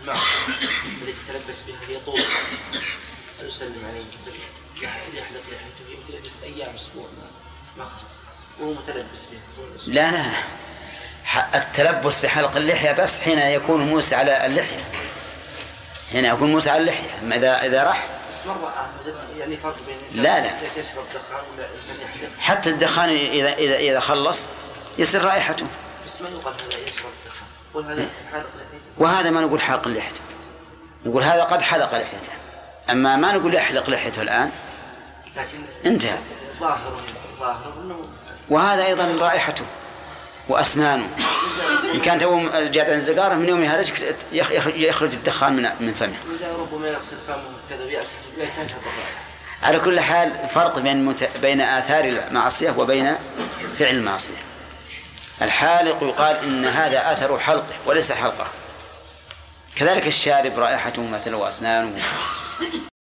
نعم. التي تلبس بها هي طول يسلم عليه يحلق لحيته يمكن يجلس أيام أسبوع ما خرج وهو متلبس بها. لا التلبس بحلق اللحية بس حين يكون موسى على اللحية، هنا يكون موسى على اللحية. أما إذا راح بس مرة يعني فرق بين الإنسان لا يشرب دخان ولا إنسان يحلق. حتى الدخان إذا خلص يصير رائحته. بس ما يقال هذا يشرب دخان، قل هذا حلق لحيته. وهذا ما نقول حلق لحيته، نقول هذا قد حلق لحيته، أما ما نقول يحلق لحيته الآن. لكن انتهى. ظاهر إنه وهذا أيضا رائحته وأسنانه، إن كانت هو جاد عن الزقارة من يوم يهرج يخرج الدخان من فمه. إذا ربما يغسل فمه كذا يتنهب. على كل حال فرق بين آثار المعصية وبين فعل المعصية. الحالق يقال إن هذا أثر حلقه وليس حلقه، كذلك الشارب رائحته مثل وأسنانه.